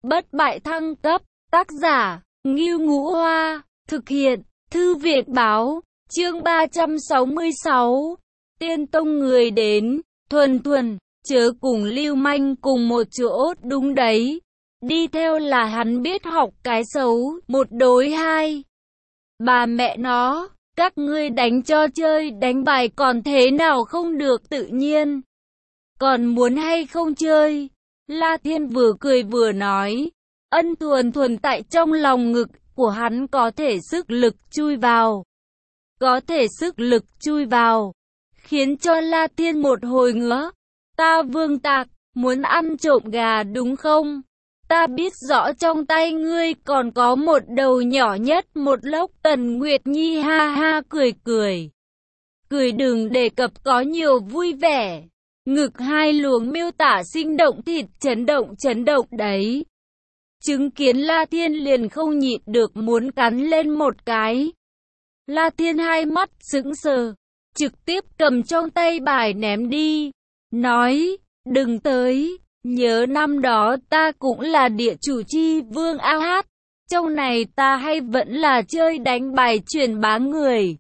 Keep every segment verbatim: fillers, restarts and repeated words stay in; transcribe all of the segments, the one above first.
bất bại thăng cấp, tác giả, Ngưu Ngũ Hoa, thực hiện, Thư viện Báo, chương ba trăm sáu mươi sáu, Tiên Tông người đến, thuần thuần, chớ cùng lưu manh cùng một chỗ, đúng đấy, đi theo là hắn biết học cái xấu, một đối hai, bà mẹ nó, các ngươi đánh cho chơi đánh bài còn thế nào không được tự nhiên, còn muốn hay không chơi, La Thiên vừa cười vừa nói, ân thuần thuần tại trong lòng ngực của hắn có thể sức lực chui vào, có thể sức lực chui vào, khiến cho La Thiên một hồi ngứa, ta Vương Tạc, muốn ăn trộm gà đúng không? Ta biết rõ trong tay ngươi còn có một đầu nhỏ nhất một lốc. Tần Nguyệt Nhi ha ha cười cười. Cười đừng đề cập có nhiều vui vẻ. Ngực hai luồng miêu tả sinh động thịt chấn động chấn động đấy. Chứng kiến La Thiên liền không nhịn được muốn cắn lên một cái. La Thiên hai mắt sững sờ, trực tiếp cầm trong tay bài ném đi. Nói, đừng tới. Nhớ năm đó ta cũng là địa chủ chi vương a hát, trong này ta hay vẫn là chơi đánh bài truyền bá người.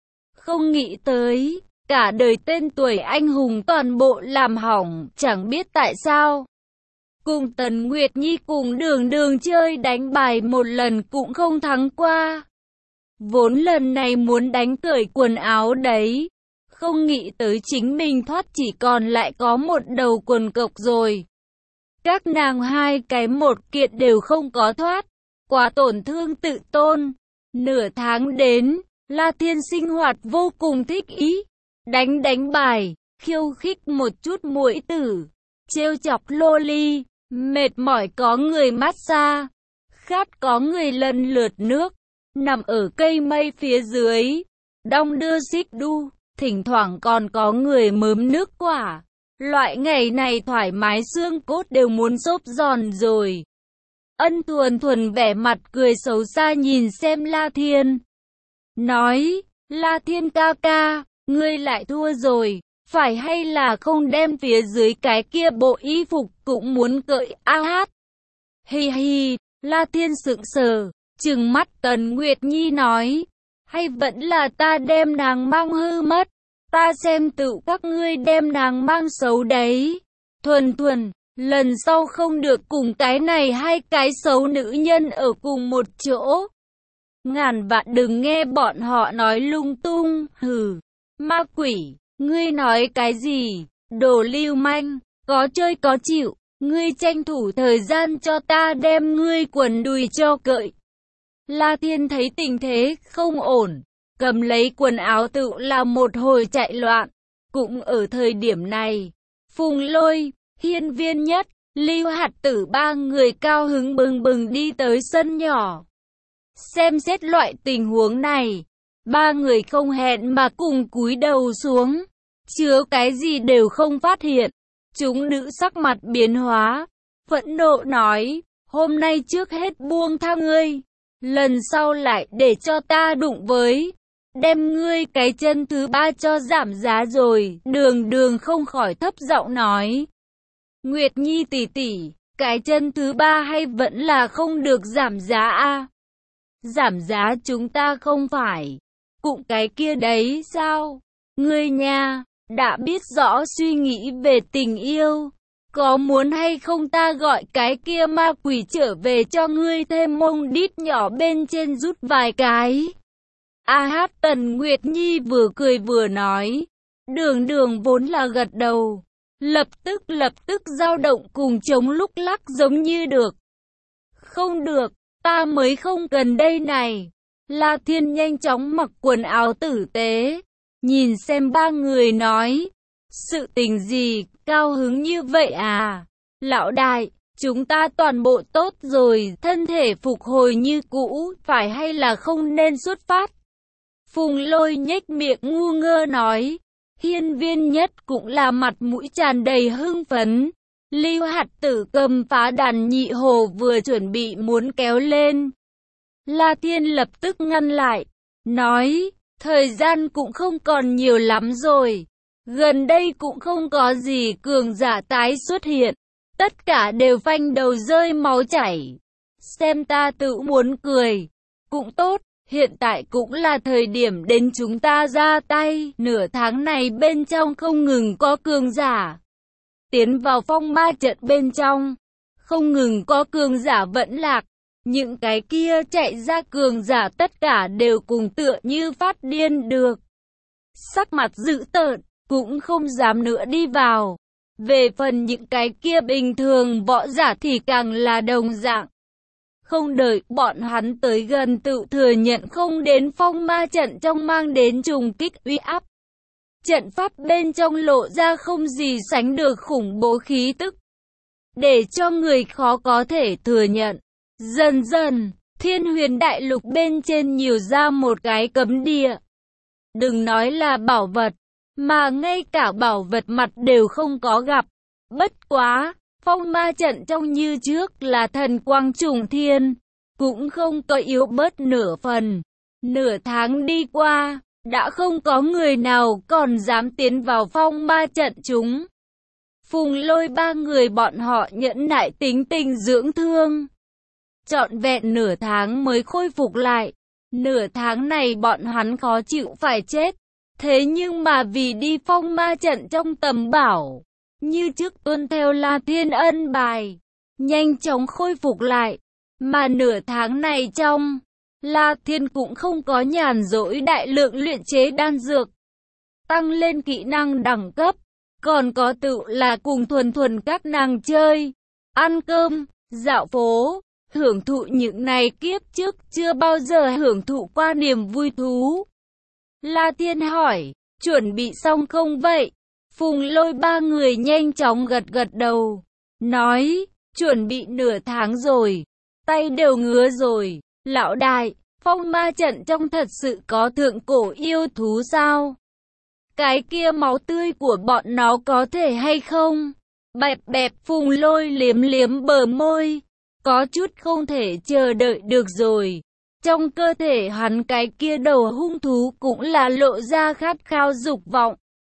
Không nghĩ tới, cả đời tên tuổi anh hùng toàn bộ làm hỏng, chẳng biết tại sao. Cùng Tần Nguyệt Nhi cùng đường đường chơi đánh bài một lần cũng không thắng qua. Vốn lần này muốn đánh cởi quần áo đấy, không nghĩ tới chính mình thoát chỉ còn lại có một đầu quần cộc rồi. Các nàng hai cái một kiện đều không có thoát, quá tổn thương tự tôn. Nửa tháng đến, La Thiên sinh hoạt vô cùng thích ý, đánh đánh bài, khiêu khích một chút muội tử, trêu chọc lô ly, mệt mỏi có người massage, khát có người lần lượt nước, nằm ở cây mây phía dưới, đong đưa xích đu, thỉnh thoảng còn có người mớm nước quả. Loại ngày này thoải mái xương cốt đều muốn xốp giòn rồi. Ân thuần thuần vẻ mặt cười xấu xa nhìn xem La Thiên. Nói, La Thiên ca ca, ngươi lại thua rồi, phải hay là không đem phía dưới cái kia bộ y phục cũng muốn cởi a hát. Hi hi, La Thiên sững sờ, trừng mắt Tần Nguyệt Nhi nói, hay vẫn là ta đem nàng mang hư mất. Ta xem tự các ngươi đem nàng mang xấu đấy. Thuần thuần, lần sau không được cùng cái này hai cái xấu nữ nhân ở cùng một chỗ. Ngàn vạn đừng nghe bọn họ nói lung tung, hừ. Ma quỷ, ngươi nói cái gì? Đồ lưu manh, có chơi có chịu. Ngươi tranh thủ thời gian cho ta đem ngươi quần đùi cho cởi. La Thiên thấy tình thế không ổn, cầm lấy quần áo tự là một hồi chạy loạn. Cũng ở thời điểm này, Phùng Lôi, Hiên Viên Nhất, Lưu Hạt Tử ba người cao hứng bừng bừng đi tới sân nhỏ. Xem xét loại tình huống này, ba người không hẹn mà cùng cúi đầu xuống, chứa cái gì đều không phát hiện. Chúng nữ sắc mặt biến hóa, phẫn nộ nói, hôm nay trước hết buông tha ngươi, lần sau lại để cho ta đụng với. Đem ngươi cái chân thứ ba cho giảm giá rồi. Đường đường không khỏi thấp giọng nói. Nguyệt Nhi tỷ tỷ, cái chân thứ ba hay vẫn là không được giảm giá a? Giảm giá chúng ta không phải cũng cái kia đấy sao? Ngươi nha, đã biết rõ suy nghĩ về tình yêu, có muốn hay không ta gọi cái kia ma quỷ trở về cho ngươi thêm mông đít nhỏ bên trên rút vài cái. A hát Tần Nguyệt Nhi vừa cười vừa nói. Đường đường vốn là gật đầu, lập tức lập tức dao động cùng chống lúc lắc giống như được. Không được, ta mới không cần đây này. La Thiên nhanh chóng mặc quần áo tử tế, nhìn xem ba người nói. Sự tình gì, cao hứng như vậy à? Lão đại, chúng ta toàn bộ tốt rồi, thân thể phục hồi như cũ, phải hay là không nên xuất phát? Phùng Lôi nhếch miệng ngu ngơ nói. Hiên Viên Nhất cũng là mặt mũi tràn đầy hưng phấn. Lưu Hạt Tử cầm phá đàn nhị hồ vừa chuẩn bị muốn kéo lên. La Thiên lập tức ngăn lại, nói, thời gian cũng không còn nhiều lắm rồi. Gần đây cũng không có gì cường giả tái xuất hiện. tất cả đều phanh đầu rơi máu chảy. Xem ta tự muốn cười. Cũng tốt, hiện tại cũng là thời điểm đến chúng ta ra tay. Nửa tháng này bên trong không ngừng có cường giả tiến vào phong ma trận bên trong. Không ngừng có cường giả vẫn lạc. Những cái kia chạy ra cường giả tất cả đều cùng tựa như phát điên được. Sắc mặt dữ tợn, cũng không dám nữa đi vào. Về phần những cái kia bình thường võ giả thì càng là đồng dạng. Không đợi bọn hắn tới gần tự thừa nhận không đến phong ma trận trong mang đến trùng kích uy áp. Trận pháp bên trong lộ ra không gì sánh được khủng bố khí tức, để cho người khó có thể thừa nhận. Dần dần, Thiên Huyền Đại Lục bên trên nhiều ra một cái cấm địa. Đừng nói là bảo vật, mà ngay cả bảo vật mặt đều không có gặp. Bất quá, phong ma trận trong như trước là thần quang trùng thiên, cũng không có yếu bớt nửa phần. Nửa tháng đi qua, đã không có người nào còn dám tiến vào phong ma trận chúng. Phùng Lôi ba người bọn họ nhẫn nại tính tình dưỡng thương. Trọn vẹn nửa tháng mới khôi phục lại. Nửa tháng này bọn hắn khó chịu phải chết. Thế nhưng mà vì đi phong ma trận trong tầm bảo, như trước tuân theo La Thiên ân bài, nhanh chóng khôi phục lại. Mà nửa tháng này trong, La Thiên cũng không có nhàn rỗi đại lượng luyện chế đan dược, tăng lên kỹ năng đẳng cấp, còn có tự là cùng thuần thuần các nàng chơi, ăn cơm, dạo phố, hưởng thụ những này kiếp trước chưa bao giờ hưởng thụ qua niềm vui thú. La Thiên hỏi, chuẩn bị xong không vậy? Phùng Lôi ba người nhanh chóng gật gật đầu, nói, chuẩn bị nửa tháng rồi, tay đều ngứa rồi. Lão đại, phong ma trận trong thật sự có thượng cổ yêu thú sao? Cái kia máu tươi của bọn nó có thể hay không? Bẹp bẹp Phùng Lôi liếm liếm bờ môi, có chút không thể chờ đợi được rồi. Trong cơ thể hắn cái kia đầu hung thú cũng là lộ ra khát khao dục vọng.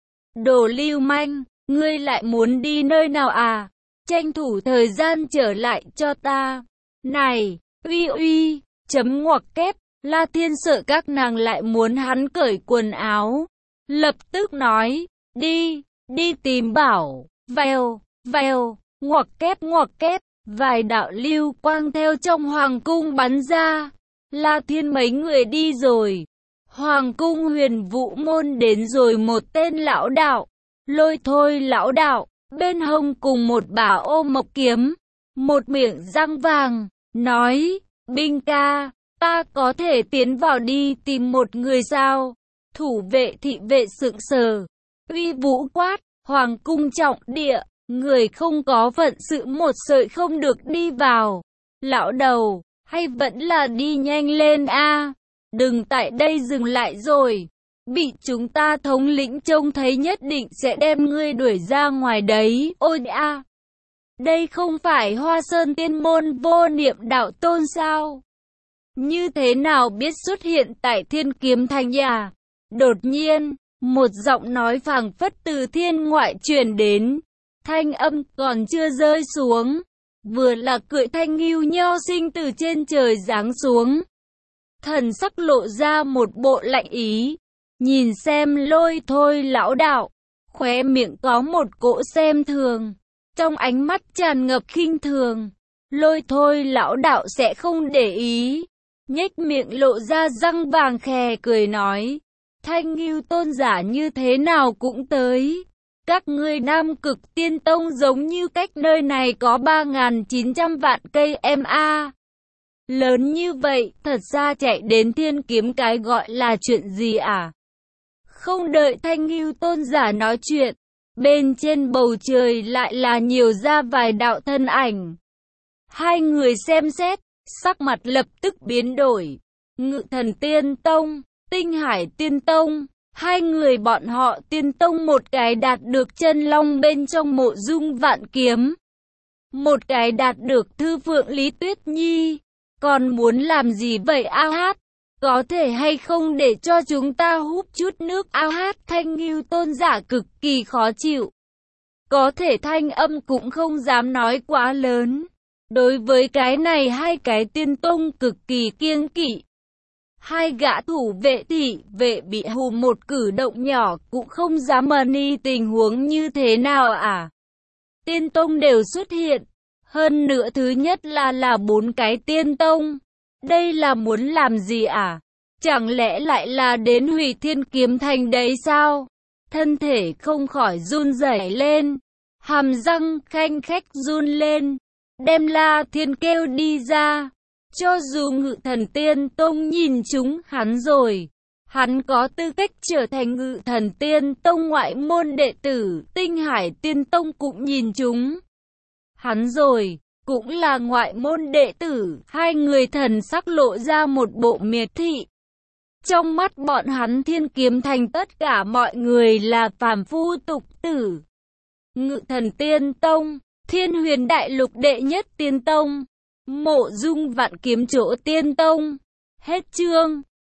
Đồ lưu manh, ngươi lại muốn đi nơi nào à? Tranh thủ thời gian trở lại cho ta. Này, uy uy, chấm ngoặc kép, La Thiên sợ các nàng lại muốn hắn cởi quần áo. Lập tức nói, đi, đi tìm bảo, vèo, vèo, ngoặc kép ngoặc kép, vài đạo lưu quang theo trong hoàng cung bắn ra. La Thiên mấy người đi rồi. Hoàng cung Huyền Vũ môn đến rồi một tên lão đạo, Lôi Thôi lão đạo, bên hông cùng một bả ô mộc kiếm, một miệng răng vàng, nói, binh ca, ta có thể tiến vào đi tìm một người sao? Thủ vệ thị vệ sững sờ, uy vũ quát, hoàng cung trọng địa, người không có phận sự một sợi không được đi vào. Lão đầu, hay vẫn là đi nhanh lên a, đừng tại đây dừng lại rồi, bị chúng ta thống lĩnh trông thấy nhất định sẽ đem ngươi đuổi ra ngoài đấy. Ôi a, đây không phải Hoa Sơn Tiên môn Vô Niệm đạo tôn sao? Như thế nào biết xuất hiện tại Thiên Kiếm Thành nhà? Đột nhiên, một giọng nói phảng phất từ thiên ngoại truyền đến, thanh âm còn chưa rơi xuống, vừa là cưỡi thanh ngưu nho sinh từ trên trời giáng xuống. Thần sắc lộ ra một bộ lạnh ý, nhìn xem Lôi Thôi lão đạo, khóe miệng có một cỗ xem thường, trong ánh mắt tràn ngập khinh thường. Lôi Thôi lão đạo sẽ không để ý, nhếch miệng lộ ra răng vàng khè cười nói, Thanh Ngưu tôn giả như thế nào cũng tới. Các ngươi Nam Cực Tiên Tông giống như cách nơi này có ba nghìn chín trăm vạn cây em a. Lớn như vậy, thật ra chạy đến Thiên Kiếm cái gọi là chuyện gì à? Không đợi Thanh Ngưu tôn giả nói chuyện, bên trên bầu trời lại là nhiều ra vài đạo thân ảnh. Hai người xem xét, sắc mặt lập tức biến đổi. Ngự Thần Tiên Tông, Tinh Hải Tiên Tông, hai người bọn họ Tiên Tông một cái đạt được chân long bên trong mộ dung vạn kiếm, một cái đạt được thư phượng Lý Tuyết Nhi. Còn muốn làm gì vậy a hát? Có thể hay không để cho chúng ta húp chút nước a hát? Thanh Ngưu tôn giả cực kỳ khó chịu. có thể thanh âm cũng không dám nói quá lớn. Đối với cái này hai cái tiên tông cực kỳ kiêng kỵ. Hai gã thủ vệ thị vệ bị hù một cử động nhỏ cũng không dám mờ ni tình huống như thế nào à. Tiên tông đều xuất hiện. Hơn nữa thứ nhất là là bốn cái tiên tông. Đây là muốn làm gì à? Chẳng lẽ lại là đến Hủy Thiên Kiếm Thành đấy sao? Thân thể không khỏi run rẩy lên. Hàm răng khanh khách run lên. Đem La Thiên kêu đi ra. Cho dù Ngự Thần Tiên Tông nhìn chúng hắn rồi, hắn có tư cách trở thành Ngự Thần Tiên Tông ngoại môn đệ tử. Tinh Hải Tiên Tông cũng nhìn chúng hắn rồi, cũng là ngoại môn đệ tử. Hai người thần sắc lộ ra một bộ miệt thị. Trong mắt bọn hắn Thiên Kiếm Thành tất cả mọi người là phàm phu tục tử. Ngự Thần Tiên Tông, Thiên Huyền Đại Lục đệ nhất tiên tông, Mộ Dung Vạn Kiếm chỗ tiên tông. Hết chương.